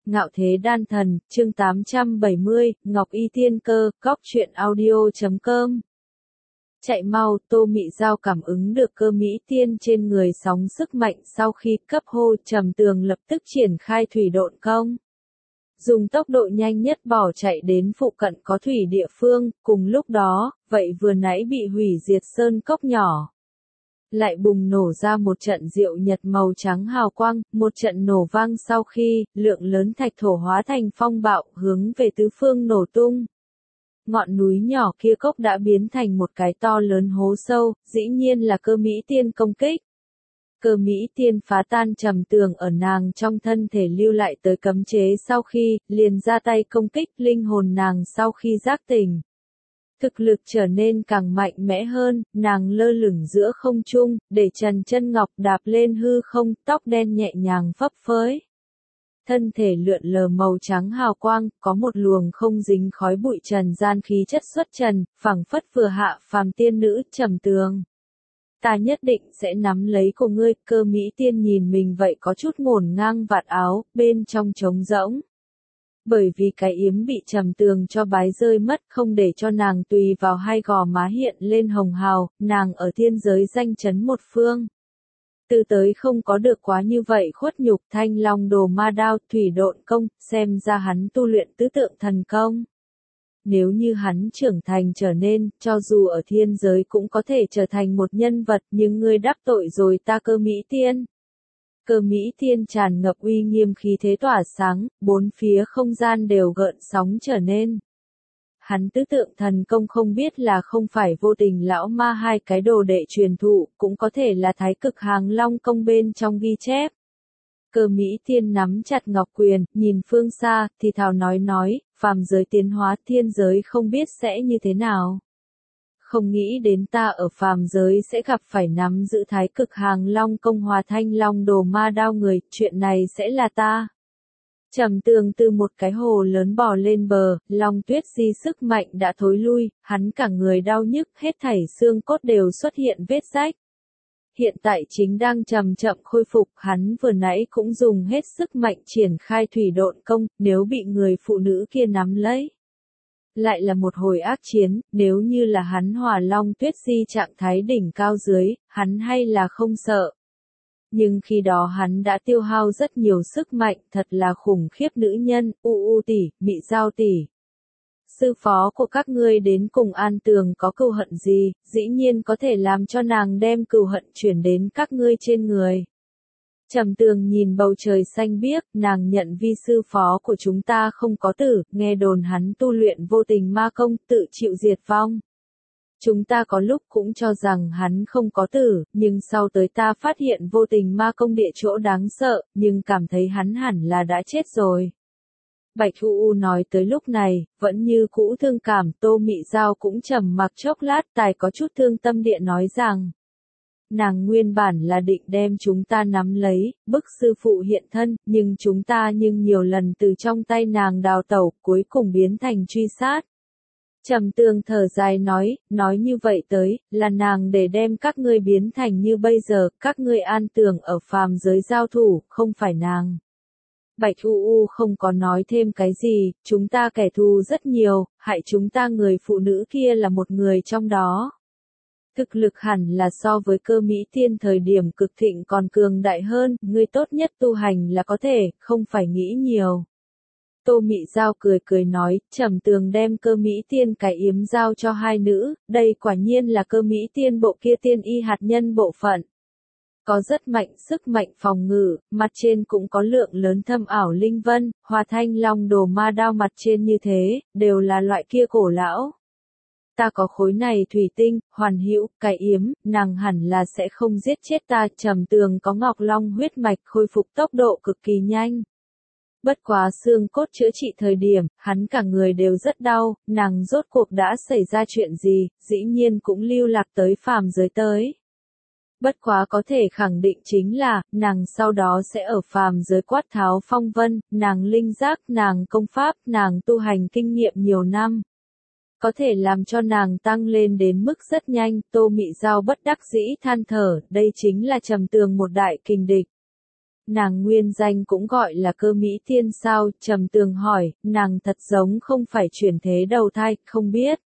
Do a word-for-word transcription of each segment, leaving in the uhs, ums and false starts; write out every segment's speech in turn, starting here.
Ngạo Thế Đan Thần, chương tám trăm bảy mươi, Ngọc Y Tiên Cơ, góc truyện audio chấm com. Chạy mau, Tô Mị Giao cảm ứng được cơ mỹ tiên trên người sóng sức mạnh sau khi cấp hô Trầm Tường lập tức triển khai thủy độn công. Dùng tốc độ nhanh nhất bỏ chạy đến phụ cận có thủy địa phương, cùng lúc đó, vậy vừa nãy bị hủy diệt sơn cốc nhỏ. Lại bùng nổ ra một trận diệu nhật màu trắng hào quang, một trận nổ vang sau khi, lượng lớn thạch thổ hóa thành phong bạo hướng về tứ phương nổ tung. Ngọn núi nhỏ kia cốc đã biến thành một cái to lớn hố sâu, dĩ nhiên là cơ mỹ tiên công kích. Cơ mỹ tiên phá tan Trầm Tường ở nàng trong thân thể lưu lại tới cấm chế sau khi, liền ra tay công kích linh hồn nàng sau khi giác tỉnh. Thực lực trở nên càng mạnh mẽ hơn, nàng lơ lửng giữa không trung, để trần chân ngọc đạp lên hư không, tóc đen nhẹ nhàng phấp phới. Thân thể lượn lờ màu trắng hào quang, có một luồng không dính khói bụi trần gian khí chất xuất trần, phảng phất vừa hạ phàm tiên nữ Trầm Tường. Ta nhất định sẽ nắm lấy của ngươi, cơ mỹ tiên nhìn mình vậy có chút ngổn ngang vạt áo, bên trong trống rỗng. Bởi vì cái yếm bị Trầm Tường cho bái rơi mất không để cho nàng tùy vào hai gò má hiện lên hồng hào, nàng ở thiên giới danh chấn một phương. Từ tới không có được quá như vậy khuất nhục Thanh Long Đồ Ma Đao thủy độn công, xem ra hắn tu luyện tứ tượng thần công. Nếu như hắn trưởng thành trở nên, cho dù ở thiên giới cũng có thể trở thành một nhân vật, nhưng ngươi đắc tội rồi ta cơ mỹ tiên. Cơ mỹ tiên tràn ngập uy nghiêm khí thế tỏa sáng, bốn phía không gian đều gợn sóng trở nên. Hắn tứ tượng thần công không biết là không phải vô tình lão ma hai cái đồ đệ truyền thụ, cũng có thể là thái cực hàng long công bên trong ghi chép. Cơ mỹ tiên nắm chặt ngọc quyền, nhìn phương xa, thì thào nói nói, phàm giới tiến hóa thiên giới không biết sẽ như thế nào. Không nghĩ đến ta ở phàm giới sẽ gặp phải nắm giữ thái cực hàng long công hòa Thanh Long Đồ Ma Đao người, chuyện này sẽ là ta. Trầm Tường từ một cái hồ lớn bò lên bờ, Long Tuyết Di sức mạnh đã thối lui, hắn cả người đau nhức, hết thảy xương cốt đều xuất hiện vết rách. Hiện tại chính đang chậm chậm khôi phục, hắn vừa nãy cũng dùng hết sức mạnh triển khai thủy độn công, nếu bị người phụ nữ kia nắm lấy. Lại là một hồi ác chiến, nếu như là hắn hòa Long Tuyết Di trạng thái đỉnh cao dưới, hắn hay là không sợ. Nhưng khi đó hắn đã tiêu hao rất nhiều sức mạnh, thật là khủng khiếp nữ nhân, u u tỷ, Mị Giao tỷ. Sư phó của các ngươi đến cùng An Tường có cừu hận gì, dĩ nhiên có thể làm cho nàng đem cừu hận chuyển đến các ngươi trên người. Trầm Tường nhìn bầu trời xanh biếc, nàng nhận vi sư phó của chúng ta không có tử, nghe đồn hắn tu luyện vô tình ma công, tự chịu diệt vong. Chúng ta có lúc cũng cho rằng hắn không có tử, nhưng sau tới ta phát hiện vô tình ma công địa chỗ đáng sợ, nhưng cảm thấy hắn hẳn là đã chết rồi. Bạch U U nói tới lúc này, vẫn như cũ thương cảm, Tô Mị Giao cũng trầm mặc chốc lát, tài có chút thương tâm địa nói rằng. Nàng nguyên bản là định đem chúng ta nắm lấy, bức sư phụ hiện thân, nhưng chúng ta nhưng nhiều lần từ trong tay nàng đào tẩu, cuối cùng biến thành truy sát. Trầm Tường thở dài nói, nói như vậy tới, là nàng để đem các ngươi biến thành như bây giờ, các ngươi An Tường ở phàm giới giao thủ, không phải nàng. Bạch U U không có nói thêm cái gì, chúng ta kẻ thù rất nhiều, hại chúng ta người phụ nữ kia là một người trong đó. Thực lực hẳn là so với cơ mỹ tiên thời điểm cực thịnh còn cường đại hơn, ngươi tốt nhất tu hành là có thể, không phải nghĩ nhiều. Tô Mị Giao cười cười nói, Trầm Tường đem cơ mỹ tiên cái yếm giao cho hai nữ, đây quả nhiên là cơ mỹ tiên bộ kia tiên y hạt nhân bộ phận. Có rất mạnh sức mạnh phòng ngự, mặt trên cũng có lượng lớn thâm ảo linh vân, hòa Thanh Long Đồ Ma Đao mặt trên như thế, đều là loại kia cổ lão. Ta có khối này thủy tinh, hoàn hữu, cái yếm, nàng hẳn là sẽ không giết chết ta, Trầm Tường có ngọc long huyết mạch khôi phục tốc độ cực kỳ nhanh. Bất quá xương cốt chữa trị thời điểm, hắn cả người đều rất đau, nàng rốt cuộc đã xảy ra chuyện gì, dĩ nhiên cũng lưu lạc tới phàm giới tới. Bất quá có thể khẳng định chính là, nàng sau đó sẽ ở phàm giới quát tháo phong vân, nàng linh giác, nàng công pháp, nàng tu hành kinh nghiệm nhiều năm. Có thể làm cho nàng tăng lên đến mức rất nhanh, Tô Mị Giao bất đắc dĩ than thở, đây chính là Trầm Tường một đại kình địch. Nàng nguyên danh cũng gọi là Cơ Mỹ Tiên sao? Trầm Tường hỏi, nàng thật giống không phải chuyển thế đầu thai, không biết.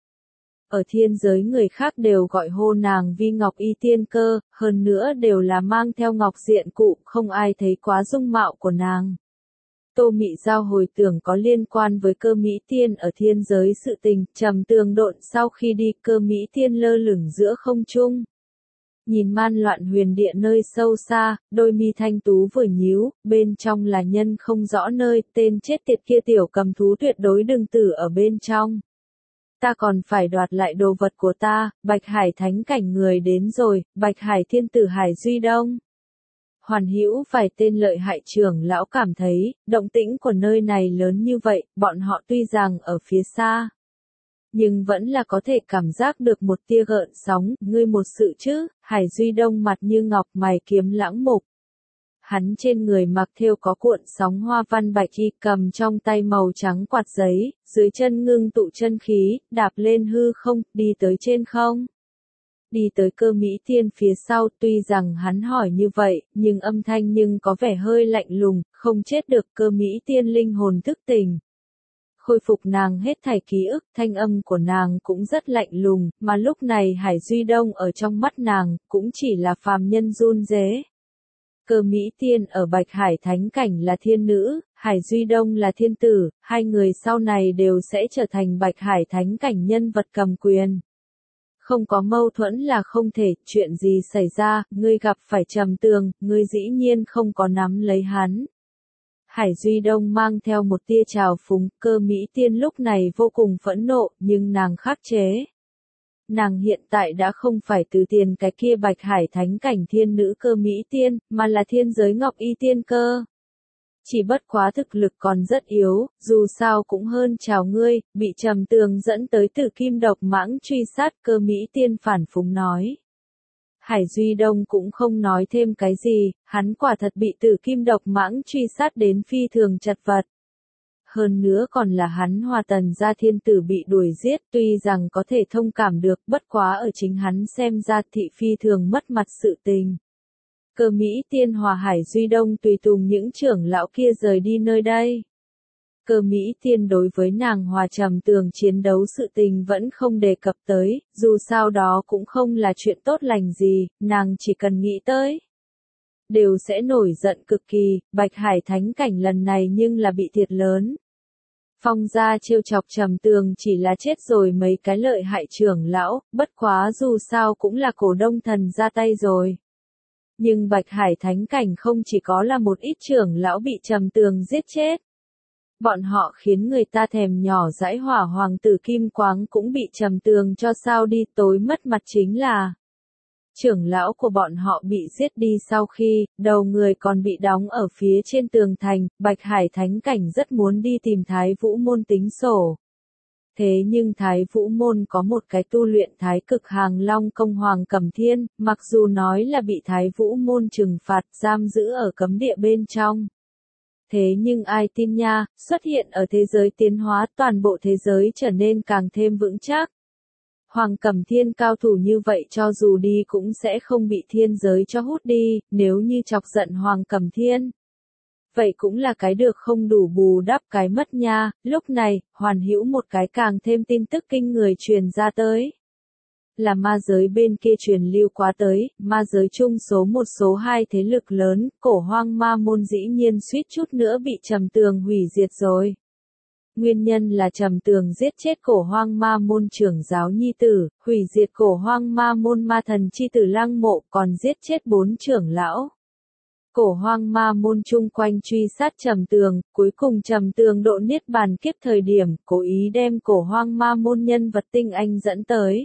Ở thiên giới người khác đều gọi hô nàng Vi Ngọc Y Tiên Cơ, hơn nữa đều là mang theo ngọc diện cụ, không ai thấy quá dung mạo của nàng. Tô Mị Giao hồi tưởng có liên quan với Cơ Mỹ Tiên ở thiên giới sự tình, Trầm Tường độn sau khi đi Cơ Mỹ Tiên lơ lửng giữa không trung. Nhìn man loạn huyền địa nơi sâu xa, đôi mi thanh tú vừa nhíu, bên trong là nhân không rõ nơi, tên chết tiệt kia tiểu cầm thú tuyệt đối đừng tử ở bên trong. Ta còn phải đoạt lại đồ vật của ta, Bạch Hải thánh cảnh người đến rồi, Bạch Hải thiên tử Hải Duy Đông. Hoàn hữu vài tên lợi hại trưởng lão cảm thấy, động tĩnh của nơi này lớn như vậy, bọn họ tuy rằng ở phía xa. Nhưng vẫn là có thể cảm giác được một tia gợn sóng, ngươi một sự chứ, Hải Duy Đông mặt như ngọc mày kiếm lãng mục. Hắn trên người mặc thêu có cuộn sóng hoa văn bạch y, cầm trong tay màu trắng quạt giấy, dưới chân ngưng tụ chân khí, đạp lên hư không, đi tới trên không. Đi tới Cơ Mỹ Tiên phía sau, tuy rằng hắn hỏi như vậy, nhưng âm thanh nhưng có vẻ hơi lạnh lùng, không chết được. Cơ Mỹ Tiên linh hồn thức tỉnh. Khôi phục nàng hết thảy ký ức, thanh âm của nàng cũng rất lạnh lùng, mà lúc này Hải Duy Đông ở trong mắt nàng, cũng chỉ là phàm nhân run rế. Cơ Mỹ Tiên ở Bạch Hải thánh cảnh là thiên nữ, Hải Duy Đông là thiên tử, hai người sau này đều sẽ trở thành Bạch Hải thánh cảnh nhân vật cầm quyền. Không có mâu thuẫn là không thể, chuyện gì xảy ra, ngươi gặp phải Trầm Tường, ngươi dĩ nhiên không có nắm lấy hắn. Hải Duy Đông mang theo một tia trào phúng, Cơ Mỹ Tiên lúc này vô cùng phẫn nộ, nhưng nàng khắc chế. Nàng hiện tại đã không phải từ tiền cái kia Bạch Hải thánh cảnh thiên nữ Cơ Mỹ Tiên, mà là thiên giới Ngọc Y Tiên Cơ. Chỉ bất quá thực lực còn rất yếu, dù sao cũng hơn chào ngươi, bị Trầm Tường dẫn tới Tử Kim độc mãng truy sát. Cơ Mỹ Tiên phản phúng nói. Hải Duy Đông cũng không nói thêm cái gì, hắn quả thật bị Tử Kim độc mãng truy sát đến phi thường chật vật. Hơn nữa còn là hắn Hoa Tần gia thiên tử bị đuổi giết, tuy rằng có thể thông cảm được, bất quá ở chính hắn xem ra thị phi thường mất mặt sự tình. Cơ Mỹ Tiên hòa Hải Duy Đông tùy tùng những trưởng lão kia rời đi nơi đây. Cơ Mỹ Tiên đối với nàng hòa Trầm Tường chiến đấu sự tình vẫn không đề cập tới, dù sao đó cũng không là chuyện tốt lành gì, nàng chỉ cần nghĩ tới. Đều sẽ nổi giận cực kỳ, Bạch Hải thánh cảnh lần này nhưng là bị thiệt lớn. Phong gia trêu chọc Trầm Tường chỉ là chết rồi mấy cái lợi hại trưởng lão, bất quá dù sao cũng là cổ đông thần ra tay rồi. Nhưng Bạch Hải thánh cảnh không chỉ có là một ít trưởng lão bị Trầm Tường giết chết. Bọn họ khiến người ta thèm nhỏ dãi hỏa hoàng tử Kim Quáng cũng bị Trầm Tường cho sao đi, tối mất mặt chính là trưởng lão của bọn họ bị giết đi sau khi, đầu người còn bị đóng ở phía trên tường thành, Bạch Hải thánh cảnh rất muốn đi tìm Thái Vũ Môn tính sổ. Thế nhưng Thái Vũ Môn có một cái tu luyện thái cực hàng long công Hoàng Cẩm Thiên, mặc dù nói là bị Thái Vũ Môn trừng phạt giam giữ ở cấm địa bên trong. Thế nhưng ai tin nha, xuất hiện ở thế giới tiến hóa, toàn bộ thế giới trở nên càng thêm vững chắc. Hoàng Cẩm Thiên cao thủ như vậy cho dù đi cũng sẽ không bị thiên giới cho hút đi, nếu như chọc giận Hoàng Cẩm Thiên. Vậy cũng là cái được không đủ bù đắp cái mất nha. Lúc này, hoàn hữu một cái càng thêm tin tức kinh người truyền ra tới. Là ma giới bên kia truyền lưu quá tới, ma giới chung số một số hai thế lực lớn, cổ hoang ma môn dĩ nhiên suýt chút nữa bị Trầm Tường hủy diệt rồi. Nguyên nhân là Trầm Tường giết chết cổ hoang ma môn trưởng giáo nhi tử, hủy diệt cổ hoang ma môn ma thần chi tử Lăng Mộ, còn giết chết bốn trưởng lão. Cổ hoang ma môn chung quanh truy sát Trầm Tường, cuối cùng Trầm Tường độ niết bàn kiếp thời điểm, cố ý đem cổ hoang ma môn nhân vật tinh anh dẫn tới.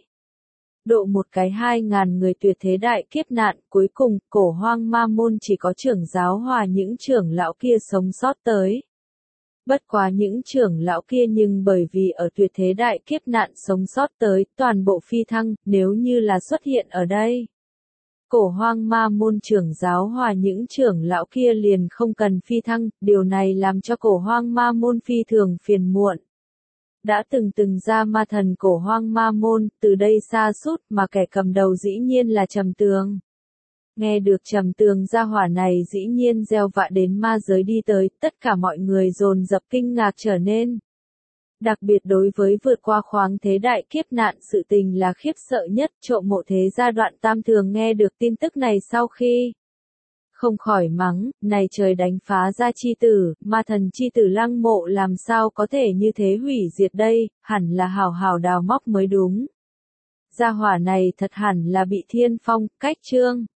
Độ một cái hai ngàn người tuyệt thế đại kiếp nạn, cuối cùng, cổ hoang ma môn chỉ có trưởng giáo hòa những trưởng lão kia sống sót tới. Bất quá những trưởng lão kia nhưng bởi vì ở tuyệt thế đại kiếp nạn sống sót tới, toàn bộ phi thăng, nếu như là xuất hiện ở đây. Cổ hoang ma môn trưởng giáo hòa những trưởng lão kia liền không cần phi thăng, điều này làm cho cổ hoang ma môn phi thường phiền muộn. Đã từng từng ra ma thần cổ hoang ma môn, từ đây xa sút mà kẻ cầm đầu dĩ nhiên là Trầm Tường. Nghe được Trầm Tường gia hỏa này dĩ nhiên gieo vạ đến ma giới đi tới, tất cả mọi người dồn dập kinh ngạc trở nên. Đặc biệt đối với vượt qua khoáng thế đại kiếp nạn sự tình là khiếp sợ nhất, trộm mộ thế gia Đoạn Tam Thường nghe được tin tức này sau khi không khỏi mắng, này trời đánh phá ra chi tử, ma thần chi tử Lăng Mộ làm sao có thể như thế hủy diệt đây, hẳn là hào hào đào móc mới đúng. Gia hỏa này thật hẳn là bị thiên phong, cách trương.